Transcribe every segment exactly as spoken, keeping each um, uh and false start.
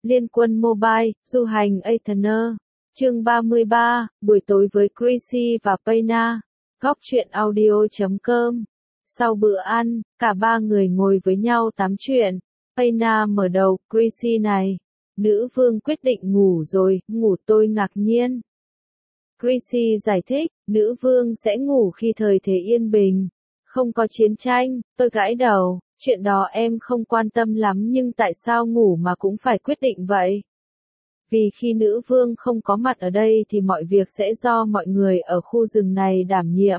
Liên quân Mobile, du hành Aetherner. Chương ba mươi ba, buổi tối với Chrissy và Payna. Góc truyện audio chấm com. Sau bữa ăn, cả ba người ngồi với nhau tám chuyện. Payna mở đầu, Chrissy này. Nữ vương quyết định ngủ rồi, ngủ tôi ngạc nhiên. Chrissy giải thích, nữ vương sẽ ngủ khi thời thế yên bình. Không có chiến tranh, tôi gãi đầu. Chuyện đó em không quan tâm lắm nhưng tại sao ngủ mà cũng phải quyết định vậy? Vì khi nữ vương không có mặt ở đây thì mọi việc sẽ do mọi người ở khu rừng này đảm nhiệm.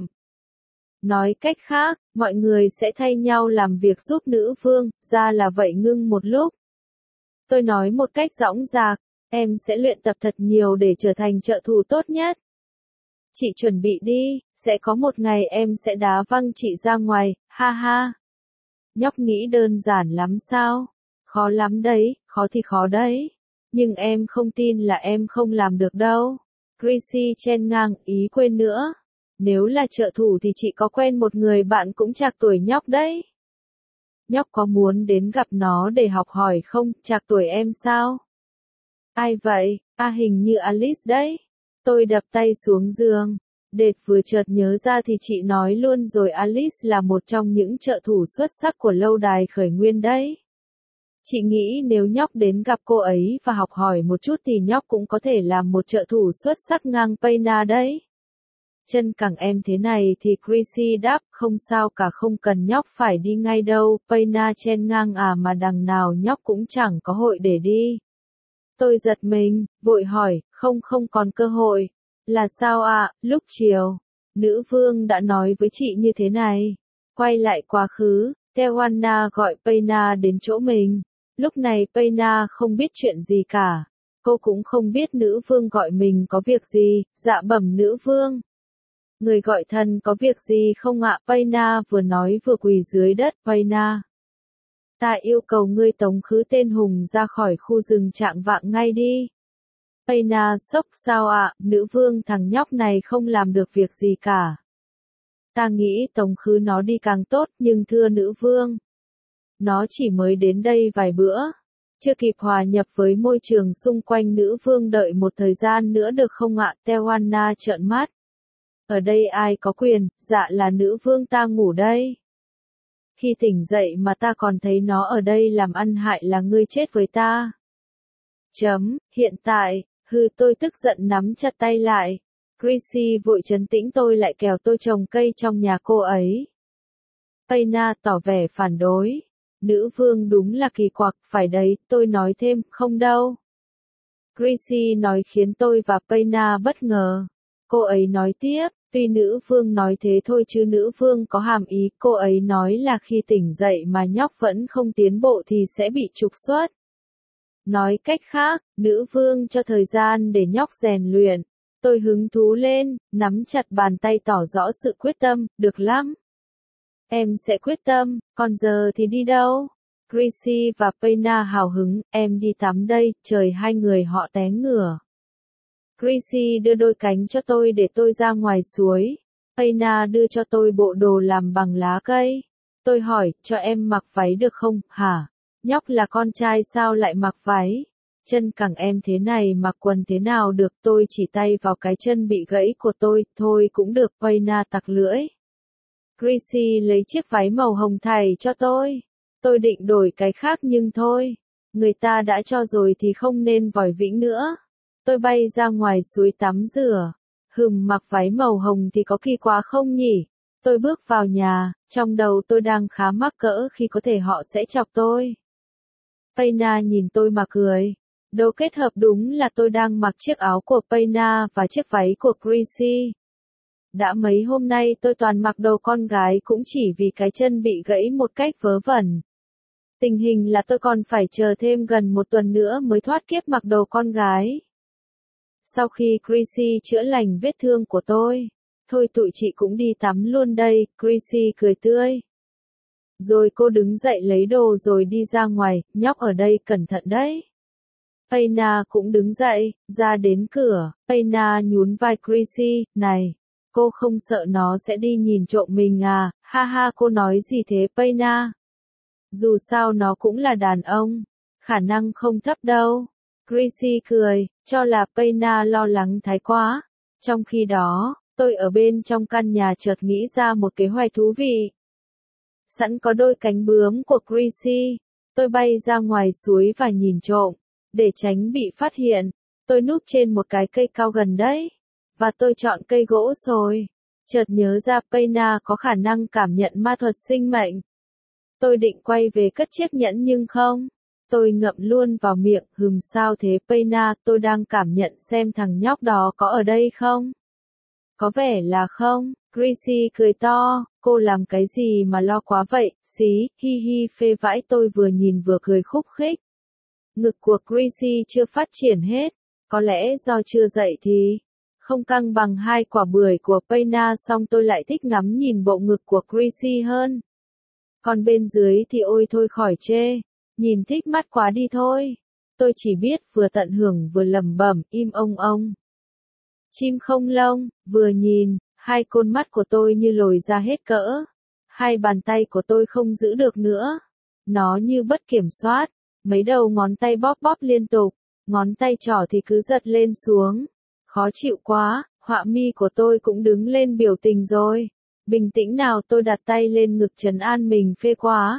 Nói cách khác, mọi người sẽ thay nhau làm việc giúp nữ vương, ra là vậy. Ngưng một lúc. Tôi nói một cách dõng dạc, em sẽ luyện tập thật nhiều để trở thành trợ thủ tốt nhất. Chị chuẩn bị đi, sẽ có một ngày em sẽ đá văng chị ra ngoài, ha ha. Nhóc nghĩ đơn giản lắm sao? Khó lắm đấy, khó thì khó đấy. Nhưng em không tin là em không làm được đâu. Chrissy chen ngang, ý quên nữa. Nếu là trợ thủ thì chị có quen một người bạn cũng trạc tuổi nhóc đấy. Nhóc có muốn đến gặp nó để học hỏi không, trạc tuổi em sao? Ai vậy? À hình như Alice đấy. Tôi đập tay xuống giường. Đệt vừa chợt nhớ ra thì chị nói luôn rồi, Alice là một trong những trợ thủ xuất sắc của lâu đài khởi nguyên đấy. Chị nghĩ nếu nhóc đến gặp cô ấy và học hỏi một chút thì nhóc cũng có thể làm một trợ thủ xuất sắc ngang Payna đấy. Chân cẳng em thế này thì Chrissy đáp, không sao cả, không cần nhóc phải đi ngay đâu. Payna chen ngang, à mà đằng nào nhóc cũng chẳng có hội để đi. Tôi giật mình, vội hỏi, không không còn cơ hội. Là sao ạ? À? Lúc chiều, nữ vương đã nói với chị như thế này. Quay lại quá khứ, Tewanna gọi Payna đến chỗ mình. Lúc này Payna không biết chuyện gì cả. Cô cũng không biết nữ vương gọi mình có việc gì. Dạ bẩm nữ vương. Người gọi thần có việc gì không ạ? Payna vừa nói vừa quỳ dưới đất. Payna, ta yêu cầu ngươi tống khứ tên hùng ra khỏi khu rừng trạng vạng ngay đi. Payna sốc, sao ạ? Nữ vương, thằng nhóc này không làm được việc gì cả. Ta nghĩ tống khứ nó đi càng tốt, nhưng thưa nữ vương, nó chỉ mới đến đây vài bữa, chưa kịp hòa nhập với môi trường xung quanh. Nữ vương đợi một thời gian nữa được không ạ? Tewanna trợn mắt. Ở đây ai có quyền? Dạ là nữ vương, ta ngủ đây. Khi tỉnh dậy mà ta còn thấy nó ở đây làm ăn hại là ngươi chết với ta. Chấm, hiện tại, hừ, tôi tức giận nắm chặt tay lại. Chrissy vội trấn tĩnh tôi lại, kẻo tôi trồng cây trong nhà cô ấy. Payna tỏ vẻ phản đối. Nữ vương đúng là kỳ quặc, phải đấy, tôi nói thêm, không đâu. Chrissy nói khiến tôi và Payna bất ngờ. Cô ấy nói tiếp, tuy nữ vương nói thế thôi chứ nữ vương có hàm ý, cô ấy nói là khi tỉnh dậy mà nhóc vẫn không tiến bộ thì sẽ bị trục xuất. Nói cách khác, nữ vương cho thời gian để nhóc rèn luyện. Tôi hứng thú lên, nắm chặt bàn tay tỏ rõ sự quyết tâm, được lắm. Em sẽ quyết tâm, còn giờ thì đi đâu? Chrissy và Payna hào hứng, em đi tắm đây, trời. Hai người họ té ngửa. Chrissy đưa đôi cánh cho tôi để tôi ra ngoài suối. Payna đưa cho tôi bộ đồ làm bằng lá cây. Tôi hỏi, cho em mặc váy được không, hả? Nhóc là con trai sao lại mặc váy? Chân cẳng em thế này mặc quần thế nào được? Tôi chỉ tay vào cái chân bị gãy của tôi. Thôi cũng được. Payna tặc lưỡi. Chrissy lấy chiếc váy màu hồng thảy cho tôi. Tôi định đổi cái khác nhưng thôi. Người ta đã cho rồi thì không nên vòi vĩnh nữa. Tôi bay ra ngoài suối tắm rửa. Hừm, mặc váy màu hồng thì có kỳ quá không nhỉ? Tôi bước vào nhà, trong đầu tôi đang khá mắc cỡ khi có thể họ sẽ chọc tôi. Payna nhìn tôi mà cười. Đồ kết hợp đúng là tôi đang mặc chiếc áo của Payna và chiếc váy của Chrissy. Đã mấy hôm nay tôi toàn mặc đồ con gái cũng chỉ vì cái chân bị gãy một cách vớ vẩn. Tình hình là tôi còn phải chờ thêm gần một tuần nữa mới thoát kiếp mặc đồ con gái. Sau khi Chrissy chữa lành vết thương của tôi, thôi tụi chị cũng đi tắm luôn đây. Chrissy cười tươi. Rồi cô đứng dậy lấy đồ rồi đi ra ngoài, nhóc ở đây cẩn thận đấy. Payna cũng đứng dậy, ra đến cửa. Payna nhún vai Chrissy, này, cô không sợ nó sẽ đi nhìn trộm mình à? Ha ha, cô nói gì thế Payna? Dù sao nó cũng là đàn ông, khả năng không thấp đâu. Chrissy cười, cho là Payna lo lắng thái quá. Trong khi đó, tôi ở bên trong căn nhà chợt nghĩ ra một kế hoạch thú vị. Sẵn có đôi cánh bướm của Chrissy, tôi bay ra ngoài suối và nhìn trộm. Để tránh bị phát hiện, tôi núp trên một cái cây cao gần đấy. Và tôi chọn cây gỗ rồi. Chợt nhớ ra Payna có khả năng cảm nhận ma thuật sinh mệnh. Tôi định quay về cất chiếc nhẫn nhưng không. Tôi ngậm luôn vào miệng, hừm sao thế Payna, tôi đang cảm nhận xem thằng nhóc đó có ở đây không? Có vẻ là không. Chrissy cười to, cô làm cái gì mà lo quá vậy, xí, hi hi phê vãi tôi vừa nhìn vừa cười khúc khích. Ngực của Chrissy chưa phát triển hết, có lẽ do chưa dậy thì không căng bằng hai quả bưởi của Payna, xong tôi lại thích ngắm nhìn bộ ngực của Chrissy hơn. Còn bên dưới thì ôi thôi khỏi chê, nhìn thích mắt quá đi thôi. Tôi chỉ biết vừa tận hưởng vừa lẩm bẩm, im ông ông. Chim không lông, vừa nhìn, hai con mắt của tôi như lồi ra hết cỡ. Hai bàn tay của tôi không giữ được nữa. Nó như bất kiểm soát, mấy đầu ngón tay bóp bóp liên tục, ngón tay trỏ thì cứ giật lên xuống. Khó chịu quá, họa mi của tôi cũng đứng lên biểu tình rồi. Bình tĩnh nào, tôi đặt tay lên ngực trấn an mình, phê quá.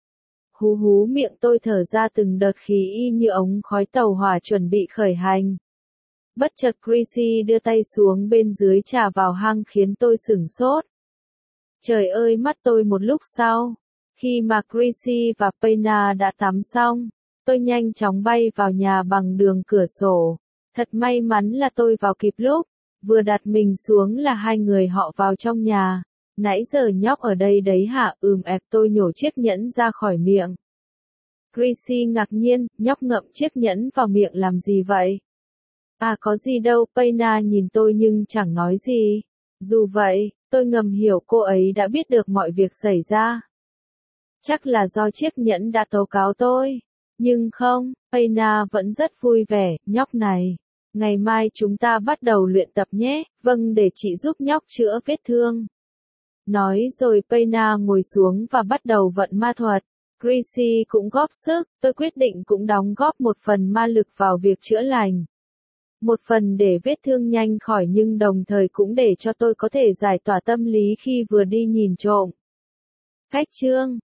Hú hú miệng tôi thở ra từng đợt khí y như ống khói tàu hỏa chuẩn bị khởi hành. Bất chợt Chrissy đưa tay xuống bên dưới chà vào hang khiến tôi sửng sốt. Trời ơi, mắt tôi một lúc sau. Khi mà Chrissy và Payna đã tắm xong, tôi nhanh chóng bay vào nhà bằng đường cửa sổ. Thật may mắn là tôi vào kịp lúc. Vừa đặt mình xuống là hai người họ vào trong nhà. Nãy giờ nhóc ở đây đấy hả? Ừm ẹp, tôi nhổ chiếc nhẫn ra khỏi miệng. Chrissy ngạc nhiên, nhóc ngậm chiếc nhẫn vào miệng làm gì vậy? À có gì đâu, Payna nhìn tôi nhưng chẳng nói gì. Dù vậy, tôi ngầm hiểu cô ấy đã biết được mọi việc xảy ra. Chắc là do chiếc nhẫn đã tố cáo tôi. Nhưng không, Payna vẫn rất vui vẻ, nhóc này. Ngày mai chúng ta bắt đầu luyện tập nhé, vâng để chị giúp nhóc chữa vết thương. Nói rồi Payna ngồi xuống và bắt đầu vận ma thuật. Chrissy cũng góp sức, tôi quyết định cũng đóng góp một phần ma lực vào việc chữa lành. Một phần để vết thương nhanh khỏi nhưng đồng thời cũng để cho tôi có thể giải tỏa tâm lý khi vừa đi nhìn trộm. Cách chương